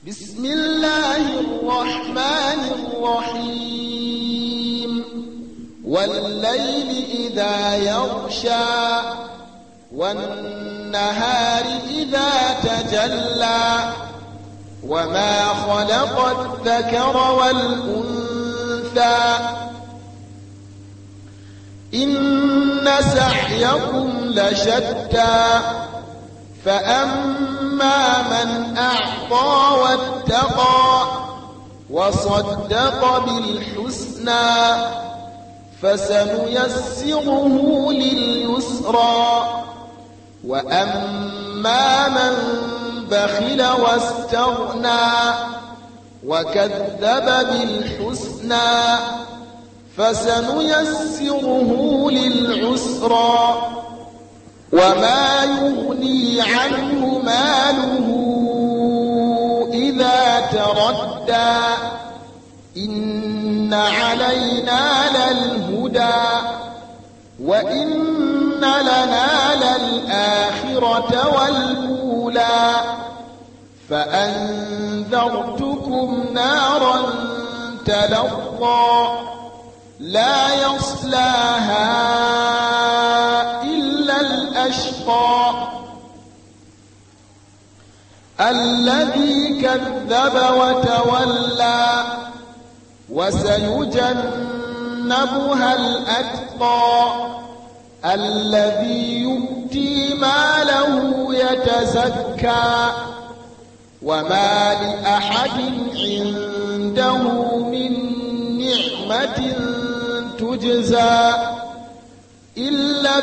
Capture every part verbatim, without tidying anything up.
بسم الله الرحمن الرحيم والليل إذا يغشى والنهار إذا تجلى وما خلق الذكر والأنثى إن سعيكم لشتى فأما من أعطى واتقى وصدق بالحسنى فسنيسره لليسرى وأما من بخل واستغنى وكذب بالحسنى فسنيسره للعسرى وما يغني عنه ماله إذا تردى إن علينا للهدى وإن لنا للآخرة والأولى فأنذرتكم نارا تلظى لا يصلاها إلا الأشقى الذي كذب وتولى وسيجنبها الأتقى الذي يؤتي ماله يتزكى وما لأحد عنده من نعمة تجزى إلا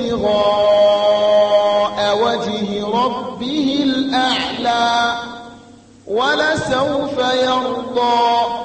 ابتغاء وجه ربه الأعلى ولسوف يرضى